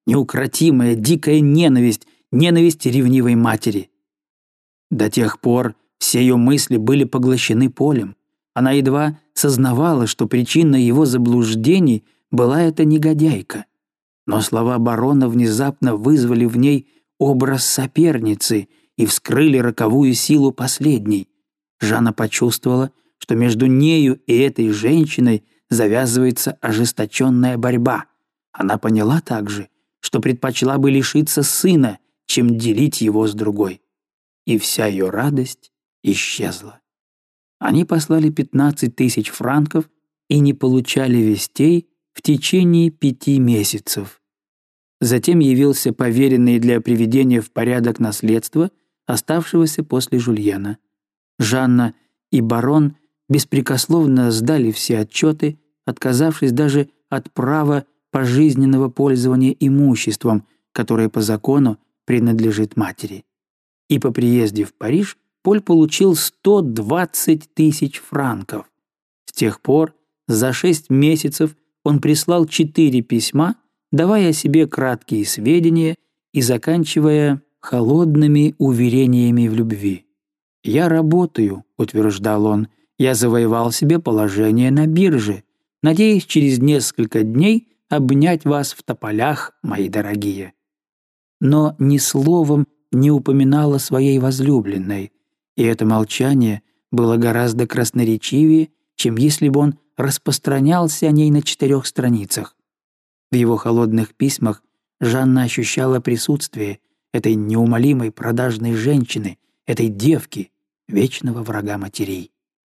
неукротимая, дикая ненависть, ненависть ревнивой матери. До тех пор все ее мысли были поглощены Полем. Она едва сознавала, что причиной его заблуждений была эта негодяйка. Но слова барона внезапно вызвали в ней образ соперницы и вскрыли роковую силу последней. Жанна почувствовала, что между нею и этой женщиной завязывается ожесточенная борьба. Она поняла также, что предпочла бы лишиться сына, чем делить его с другой. И вся ее радость исчезла. Они послали 15 000 франков и не получали вестей в течение 5 месяцев. Затем явился поверенный для приведения в порядок наследства, оставшегося после Жульена. Жанна и барон беспрекословно сдали все отчеты, отказавшись даже от права пожизненного пользования имуществом, которое по закону принадлежит матери. И по приезде в Париж Поль получил 120 000 франков. С тех пор за 6 месяцев он прислал 4 письма, давая о себе краткие сведения и заканчивая холодными уверениями в любви. «Я работаю», — утверждал он, — «я завоевал себе положение на бирже. Надеюсь, через несколько дней обнять вас в тополях, мои дорогие». Но ни словом не упоминал о своей возлюбленной, и это молчание было гораздо красноречивее, чем если бы он распространялся о ней на 4 страницах. В его холодных письмах Жанна ощущала присутствие этой неумолимой продажной женщины, этой девки, вечного врага матерей.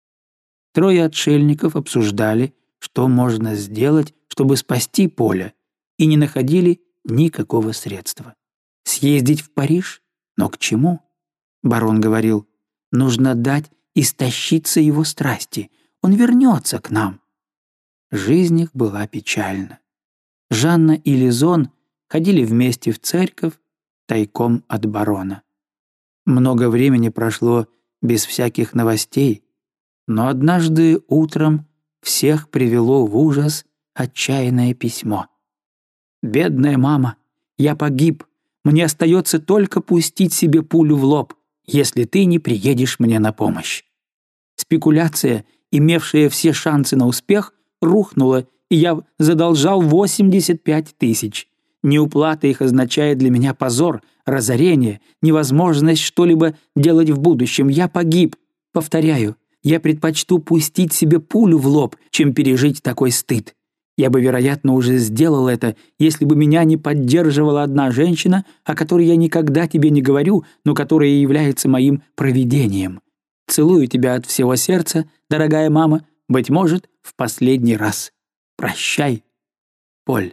3 отшельников обсуждали, что можно сделать, чтобы спасти Поля, и не находили никакого средства. Съездить в Париж? Но к чему? Барон говорил, нужно дать истощиться его страсти, он вернется к нам. Жизнь их была печальна. Жанна и Лизон ходили вместе в церковь тайком от барона. Много времени прошло без всяких новостей, но однажды утром всех привело в ужас отчаянное письмо. «Бедная мама, я погиб, мне остается только пустить себе пулю в лоб, если ты не приедешь мне на помощь». Спекуляция, имевшая все шансы на успех, рухнула, и я задолжал 85 000. Неуплата их означает для меня позор, разорение, невозможность что-либо делать в будущем. Я погиб. Повторяю, я предпочту пустить себе пулю в лоб, чем пережить такой стыд. Я бы, вероятно, уже сделал это, если бы меня не поддерживала одна женщина, о которой я никогда тебе не говорю, но которая является моим провидением. Целую тебя от всего сердца, дорогая мама, быть может, в последний раз. Прощай, Поль».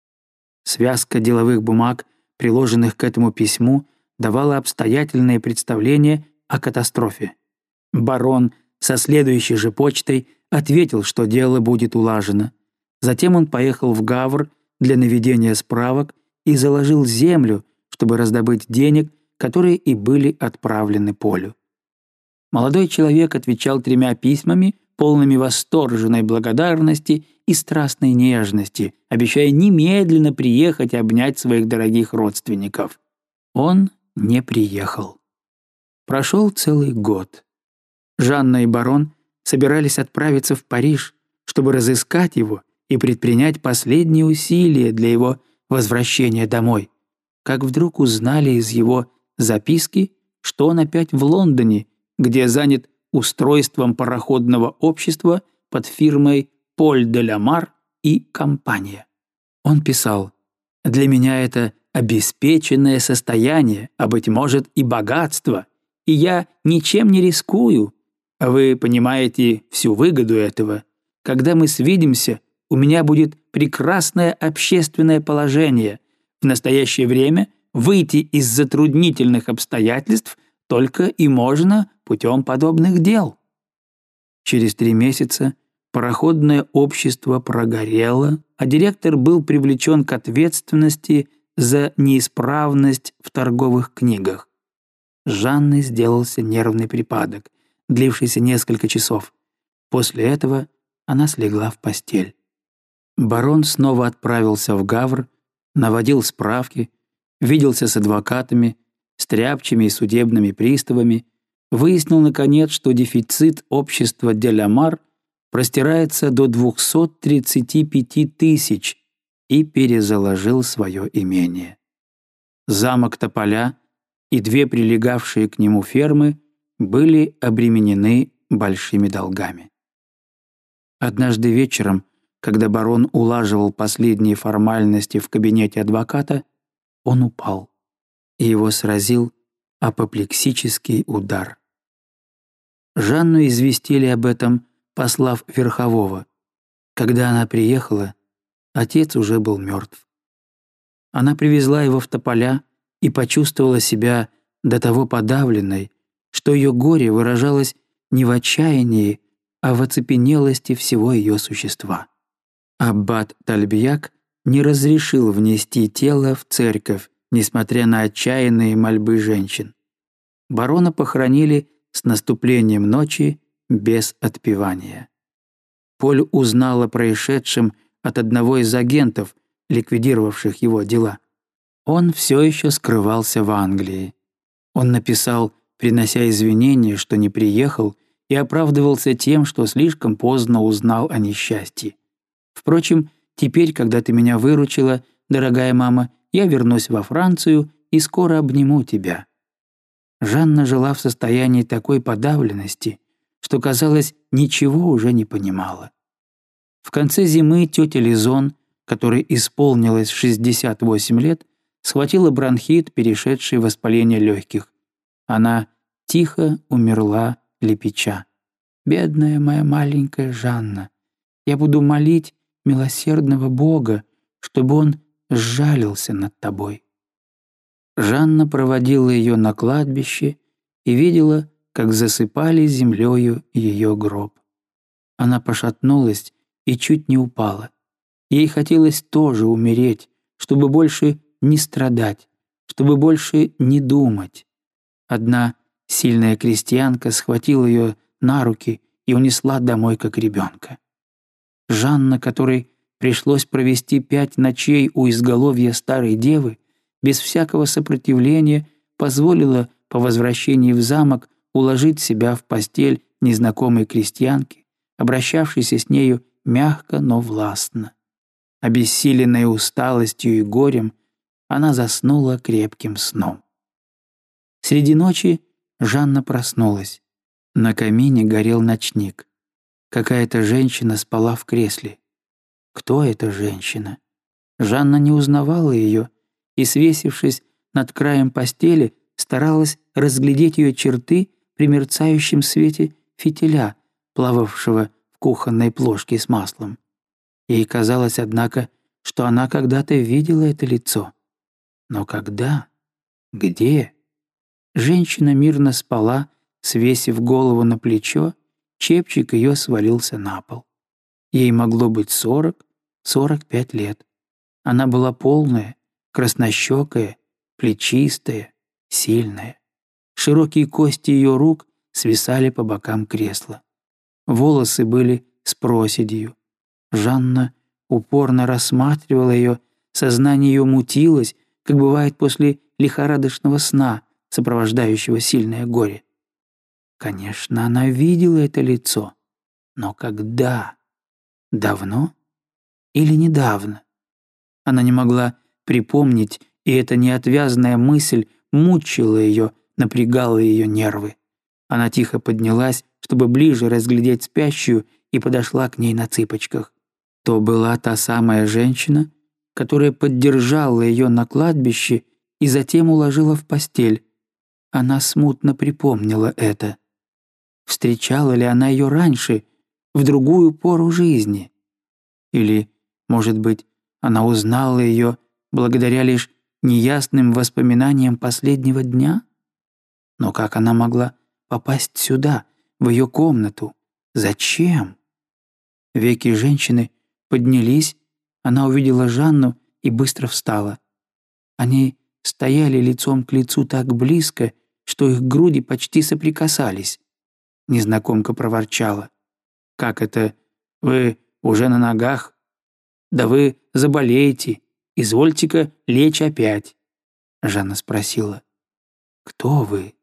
Связка деловых бумаг, приложенных к этому письму, давала обстоятельное представление о катастрофе. Барон со следующей же почтой ответил, что дело будет улажено. Затем он поехал в Гавр для наведения справок и заложил землю, чтобы раздобыть денег, которые и были отправлены Полю. Молодой человек отвечал 3 письмами, полными восторженной благодарности и страстной нежности, обещая немедленно приехать и обнять своих дорогих родственников. Он не приехал. Прошел целый год. Жанна и барон собирались отправиться в Париж, чтобы разыскать его и предпринять последние усилия для его возвращения домой, как вдруг узнали из его записки, что он опять в Лондоне, где занят устройством пароходного общества под фирмой «Поль де ла Мар и компания». Он писал: «Для меня это обеспеченное состояние, а, быть может, и богатство, и я ничем не рискую. Вы понимаете всю выгоду этого. Когда мы свидимся, у меня будет прекрасное общественное положение. В настоящее время выйти из затруднительных обстоятельств только и можно путем подобных дел». Через 3 месяца пароходное общество прогорело, а директор был привлечен к ответственности за неисправность в торговых книгах. Жанны сделался нервный припадок, длившийся несколько часов. После этого она слегла в постель. Барон снова отправился в Гавр, наводил справки, виделся с адвокатами, стряпчими и судебными приставами, выяснил, наконец, что дефицит общества Делямар простирается до 235 тысяч и перезаложил свое имение. Замок Тополя и 2 прилегавшие к нему фермы были обременены большими долгами. Однажды вечером, когда барон улаживал последние формальности в кабинете адвоката, он упал, и его сразил апоплексический удар. Жанну известили об этом, послав верхового. Когда она приехала, отец уже был мертв. Она привезла его в Тополя и почувствовала себя до того подавленной, что ее горе выражалось не в отчаянии, а в оцепенелости всего ее существа. Аббат Тальбияк не разрешил внести тело в церковь, несмотря на отчаянные мольбы женщин. Барона похоронили с наступлением ночи без отпевания. Поль узнал о происшедшем от одного из агентов, ликвидировавших его дела. Он все еще скрывался в Англии. Он написал, принося извинения, что не приехал, и оправдывался тем, что слишком поздно узнал о несчастье. Впрочем, теперь, когда ты меня выручила, дорогая мама, я вернусь во Францию и скоро обниму тебя». Жанна жила в состоянии такой подавленности, что, казалось, ничего уже не понимала. В конце зимы тетя Лизон, которой исполнилось 68 лет, схватила бронхит, перешедший в воспаление легких. Она тихо умерла, лепеча: «Бедная моя маленькая Жанна, я буду молить милосердного Бога, чтобы Он сжалился над тобой». Жанна проводила ее на кладбище и видела, как засыпали землею ее гроб. Она пошатнулась и чуть не упала. Ей хотелось тоже умереть, чтобы больше не страдать, чтобы больше не думать. Одна сильная крестьянка схватила ее на руки и унесла домой как ребенка. Жанна, которой пришлось провести 5 ночей у изголовья старой девы, без всякого сопротивления позволила по возвращении в замок уложить себя в постель незнакомой крестьянки, обращавшейся с нею мягко, но властно. Обессиленная усталостью и горем, она заснула крепким сном. Среди ночи Жанна проснулась. На камине горел ночник. Какая-то женщина спала в кресле. Кто эта женщина? Жанна не узнавала ее и, свесившись над краем постели, старалась разглядеть ее черты при мерцающем свете фитиля, плававшего в кухонной плошке с маслом. Ей казалось, однако, что она когда-то видела это лицо. Но когда? Где? Женщина мирно спала, свесив голову на плечо, чепчик ее свалился на пол. Ей могло быть 40-45 лет. Она была полная, краснощекая, плечистая, сильная. Широкие кости ее рук свисали по бокам кресла. Волосы были с проседью. Жанна упорно рассматривала ее, сознание ее мутилось, как бывает после лихорадочного сна, сопровождающего сильное горе. Конечно, она видела это лицо. Но когда? Давно или недавно? Она не могла припомнить, и эта неотвязная мысль мучила ее, напрягала ее нервы. Она тихо поднялась, чтобы ближе разглядеть спящую, и подошла к ней на цыпочках. То была та самая женщина, которая поддержала ее на кладбище и затем уложила в постель. Она смутно припомнила это. Встречала ли она ее раньше, в другую пору жизни? Или, может быть, она узнала ее благодаря лишь неясным воспоминаниям последнего дня? Но как она могла попасть сюда, в ее комнату? Зачем? Веки женщины поднялись, она увидела Жанну и быстро встала. Они стояли лицом к лицу так близко, что их груди почти соприкасались. Незнакомка проворчала: «Как это? Вы уже на ногах? Да вы заболеете. извольте-ка лечь опять». Жанна спросила: «Кто вы?»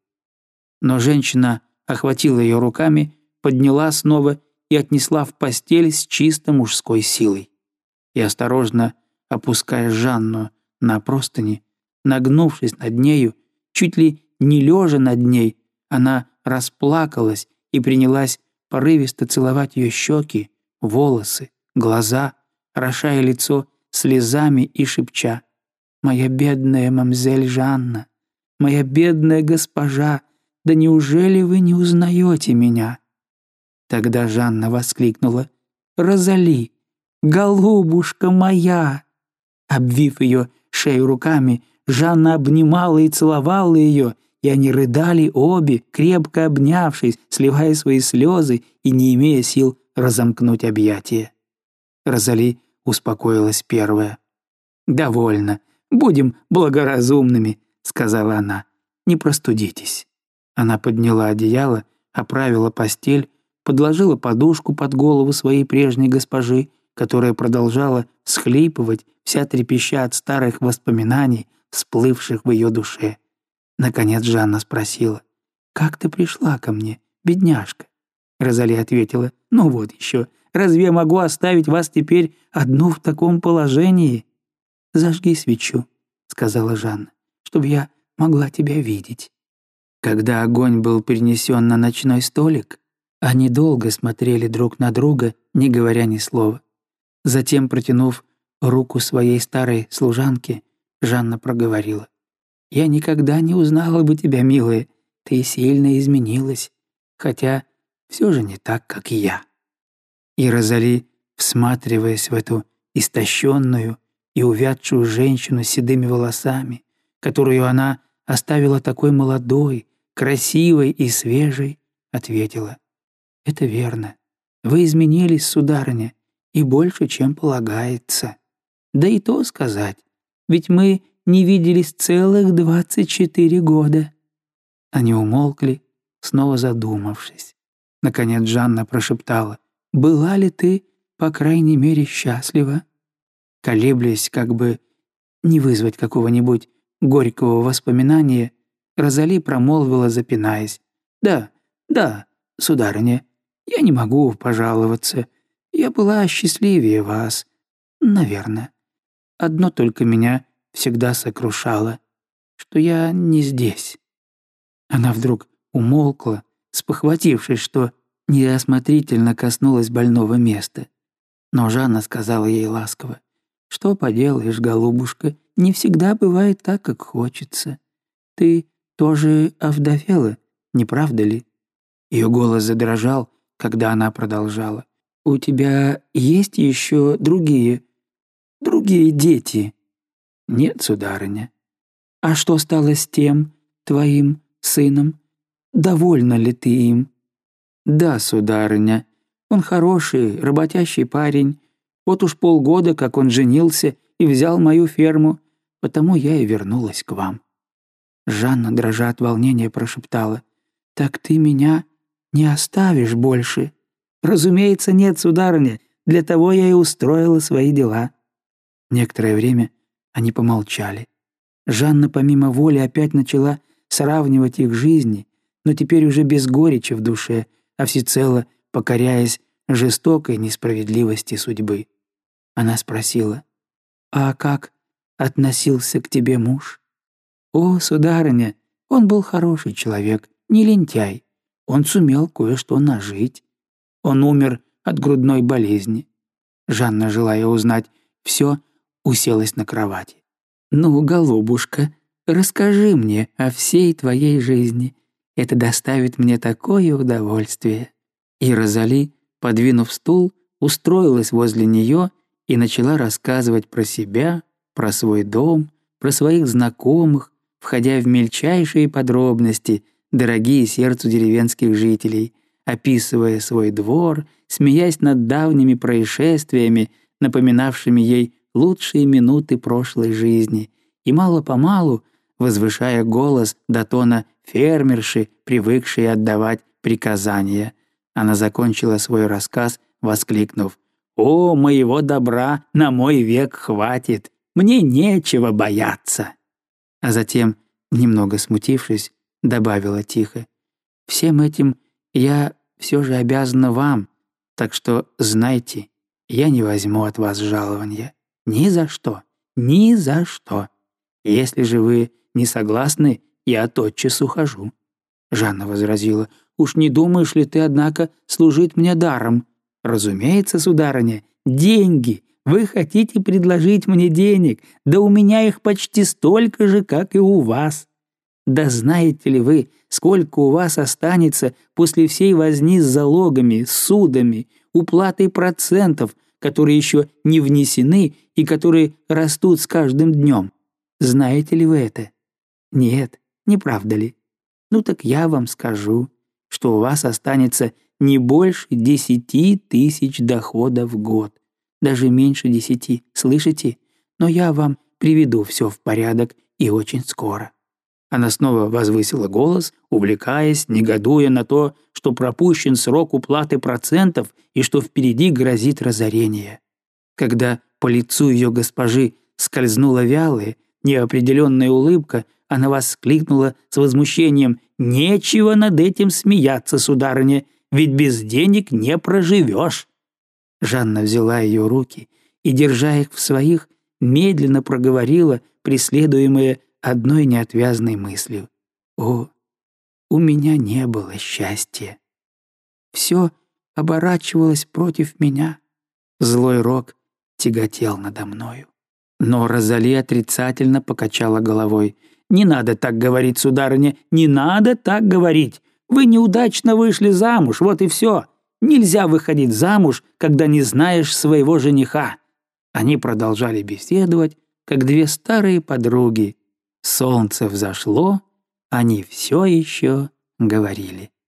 Но женщина охватила ее руками, подняла снова и отнесла в постель с чисто мужской силой. И, осторожно опуская Жанну на простыни, нагнувшись над нею, чуть ли не лежа над ней, она расплакалась и принялась порывисто целовать ее щеки, волосы, глаза, орошая лицо слезами и шепча: «Моя бедная мамзель Жанна, моя бедная госпожа, да неужели вы не узнаете меня?» Тогда Жанна воскликнула: «Розали, голубушка моя!» Обвив ее шею руками, Жанна обнимала и целовала ее, и они рыдали обе, крепко обнявшись, сливая свои слезы и не имея сил разомкнуть объятия. Розали успокоилась первая. «Довольно, будем благоразумными», — сказала она. «Не простудитесь». Она подняла одеяло, оправила постель, подложила подушку под голову своей прежней госпожи, которая продолжала всхлипывать, вся трепеща от старых воспоминаний, всплывших в ее душе. Наконец Жанна спросила: «Как ты пришла ко мне, бедняжка?» Розали ответила: «Ну вот еще, разве я могу оставить вас теперь одну в таком положении?» «Зажги свечу», — сказала Жанна, «чтобы я могла тебя видеть». Когда огонь был перенесен на ночной столик, они долго смотрели друг на друга, не говоря ни слова. Затем, протянув руку своей старой служанке, Жанна проговорила: «Я никогда не узнала бы тебя, милая, ты сильно изменилась, хотя все же не так, как я». И Розали, всматриваясь в эту истощенную и увядшую женщину с седыми волосами, которую она оставила такой молодой, красивой и свежей, ответила: «Это верно. Вы изменились, сударыня, и больше, чем полагается. Да и то сказать, ведь мы не виделись целых 24 года». Они умолкли, снова задумавшись. Наконец Жанна прошептала: «Была ли ты, по крайней мере, счастлива?» Колеблясь, как бы не вызвать какого-нибудь горького воспоминания, Розали промолвила, запинаясь: «Да, да, сударыня, я не могу пожаловаться. Я была счастливее вас, наверное. Одно только меня всегда сокрушало, что я не здесь». Она вдруг умолкла, спохватившись, что неосмотрительно коснулась больного места. Но Жанна сказала ей ласково: «Что поделаешь, голубушка, не всегда бывает так, как хочется. Ты тоже овдовела, не правда ли?» Ее голос задрожал, когда она продолжала: «У тебя есть еще другие дети?» «Нет, сударыня». «А что стало с тем, твоим сыном? Довольна ли ты им?» «Да, сударыня. Он хороший, работящий парень. Вот уж полгода, как он женился и взял мою ферму, потому я и вернулась к вам». Жанна, дрожа от волнения, прошептала: «Так ты меня не оставишь больше?» «Разумеется, нет, сударыня, для того я и устроила свои дела». Некоторое время они помолчали. Жанна помимо воли опять начала сравнивать их жизни, но теперь уже без горечи в душе, а всецело покоряясь жестокой несправедливости судьбы. Она спросила: «А как относился к тебе муж?» «О, сударыня, он был хороший человек, не лентяй. Он сумел кое-что нажить. Он умер от грудной болезни». Жанна, желая узнать все, уселась на кровати. «Ну, голубушка, расскажи мне о всей твоей жизни. Это доставит мне такое удовольствие». И Розали, подвинув стул, устроилась возле нее и начала рассказывать про себя, про свой дом, про своих знакомых, входя в мельчайшие подробности, дорогие сердцу деревенских жителей, описывая свой двор, смеясь над давними происшествиями, напоминавшими ей лучшие минуты прошлой жизни, и мало-помалу, возвышая голос до тона фермерши, привыкшей отдавать приказания. Она закончила свой рассказ, воскликнув: «О, моего добра на мой век хватит! мне нечего бояться». А затем, немного смутившись, добавила тихо: «Всем этим я все же обязана вам, так что знайте, я не возьму от вас жалования. Ни за что, ни за что. Если же вы не согласны, я тотчас ухожу». Жанна возразила: «Уж не думаешь ли ты, однако, служить мне даром?» «Разумеется, сударыня, деньги. Вы хотите предложить мне денег, да у меня их почти столько же, как и у вас. Да знаете ли вы, сколько у вас останется после всей возни с залогами, судами, уплатой процентов, которые еще не внесены и которые растут с каждым днем? Знаете ли вы это? Нет, не правда ли? Ну так я вам скажу, что у вас останется не больше 10 тысяч дохода в год. Даже меньше 10, слышите? Но я вам приведу все в порядок и очень скоро». Она снова возвысила голос, увлекаясь, негодуя на то, что пропущен срок уплаты процентов и что впереди грозит разорение. Когда по лицу ее госпожи скользнула вялая, неопределенная улыбка, она воскликнула с возмущением: «Нечего над этим смеяться, сударыня, ведь без денег не проживешь». Жанна взяла ее руки и, держа их в своих, медленно проговорила, преследуемая одной неотвязной мыслью: «О, у меня не было счастья. Все оборачивалось против меня. Злой рок тяготел надо мною». Но Розали отрицательно покачала головой. «Не надо так говорить, сударыня, не надо так говорить. Вы неудачно вышли замуж, вот и все. Нельзя выходить замуж, когда не знаешь своего жениха». Они продолжали беседовать, как две старые подруги. Солнце взошло, они все еще говорили.